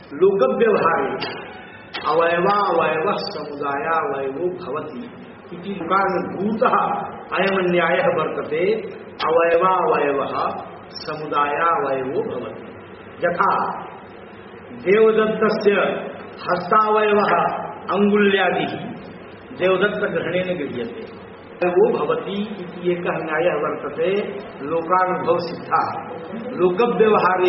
लोक व्यवहारे अवयवावयव समुदायावयवो भवति इति कारणभूतः अयं न्यायः वर्तते। अवयवावयवः समुदायावयवो भवति। यथा देवदत्तस्य हस्तावयवः अंगुल्यादिः देवदत्तग्रहणेन गृह्यते वो भवति इति एकः न्यायः वर्तते लोकानुभव सिद्धः। लोकव्यवहारे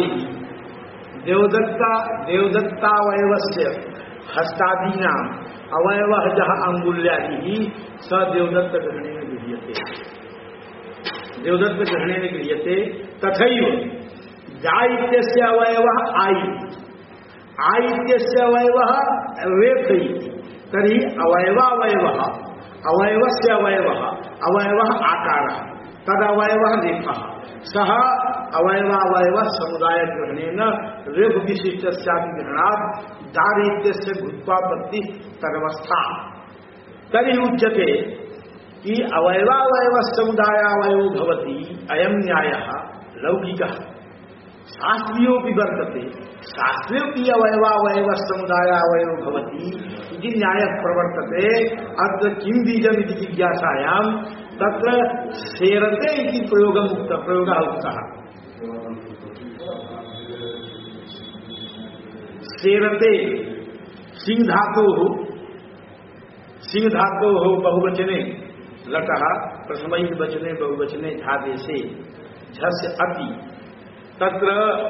देवदत्तावयवस्य हस्तादीनाम् अवयवः जः अंगुल्यादिः स देवदत्तग्रहणेन गृह्यते। देवदत्तग्रहणेन गृह्यते। तथैव जा इत्यस्य अवयवः आई इत्यस्य अवयवः रेफ इति। तर्हि अवयवावयवः अवयवस्य अवयवः आकारः तदवयवः रेफः सः अवयवावयवः समुदायग्रहणेन रेफ विशिष्टस्यापि ग्रहणात् दार इत्यस्य भूत्वापत्ति तदवस्था। तर्हि उच्यते कि अवयवावयवः समुदायावयवो भवति अयं न्यायः लौकिकः। शास्त्रीयोऽपि वर्तते। शास्त्रेऽपि अवयवावयवः समुदायावयवो भवति इति न्यायः प्रवर्तते। अत्र किं बीजमिति जिज्ञासायां तत्र सेरते इति प्रयोगः उक्तः। सेरते सिंह धातोः बहुवचने लटः प्रथमैकवचने बहुवचने झादेशे झस्य अति तत्र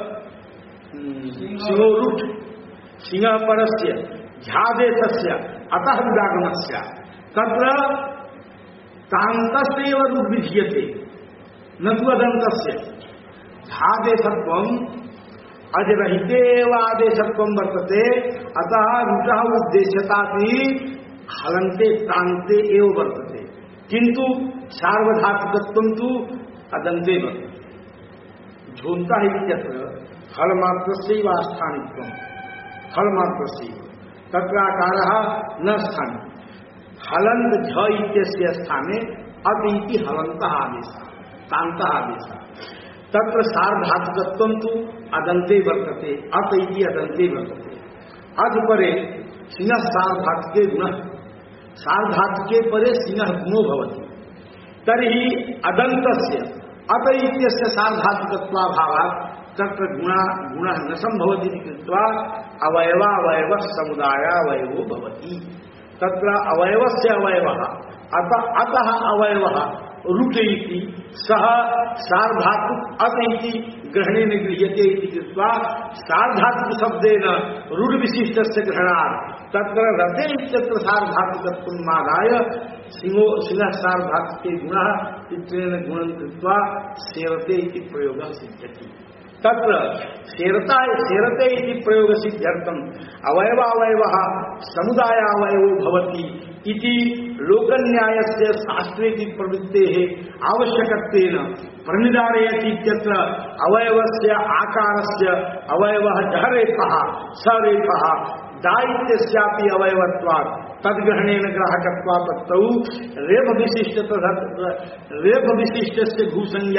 सिंहोरुट् सिंहः परस्य झादेशस्य अतः विरागमस्य तत्र तान्तस्यैव रुद्विधीयते न तु अदन्तस्य। झादेशत्वम् अजरहितेव आदेशत्वं वर्तते। अतः रुटः उद्देश्यतापि हलन्ते तान्ते एव वर्तते किन्तु सार्वधातुकत्वं तु अदन्ते वर्तते। झोन्ता इत्यत्र हलमात्रस्यैव स्थानित्वं हलमात्रस्यैव तत्र आकारः न स्थाने। हलन्त झ इत्यस्य स्थाने अत इति हलन्तः आदेशः तान्तः आदेशः। तत्र सार्वधातुकत्वं तु अदन्ते वर्तते अत इति अदन्ते वर्तते। अथ परे सिंहः सार्वधातुके गुणः सार्वधातुके परे सिंहः गुणो भवति। तर्हि अदन्तस्य अत इत्यस्य सार्वधातुकत्वाभावात् तत्र गुणः न संभवति इति कृत्वा अवयवावयवः समुदायावयवो भवति। तत्र अवयवस्य अवयवः अतः अवयवः रुट इति सः सार्वधातुक अत इति ग्रहणेन गृह्यते इति कृत्वा सार्वधातुकशब्देन रुड विशिष्टस्य ग्रहणात् तत्र रते इत्यत्र सार्वधातुकत्वम् आदाय सिंहः सार्वधातुके गुणः इत्यनेन गुणं कृत्वा सेरते इति प्रयोगः सिद्ध्यति। तत्र सेरते इति प्रयोगसिद्ध्यर्थम् अवयवावयवः समुदायावयवो भवति इति लोकन्यायस्य शास्त्रेति प्रवृत्तेः आवश्यकत्वेन प्रणिधारयति इत्यत्र अवयवस्य आकारस्य अवयवः जः रेफः स रेफः दा इत्यस्यापि अवयवत्वात् तद्ग्रहणेन ग्राहकत्वापत्तौ रेफ विशिष्टस्य भूसंज्ञा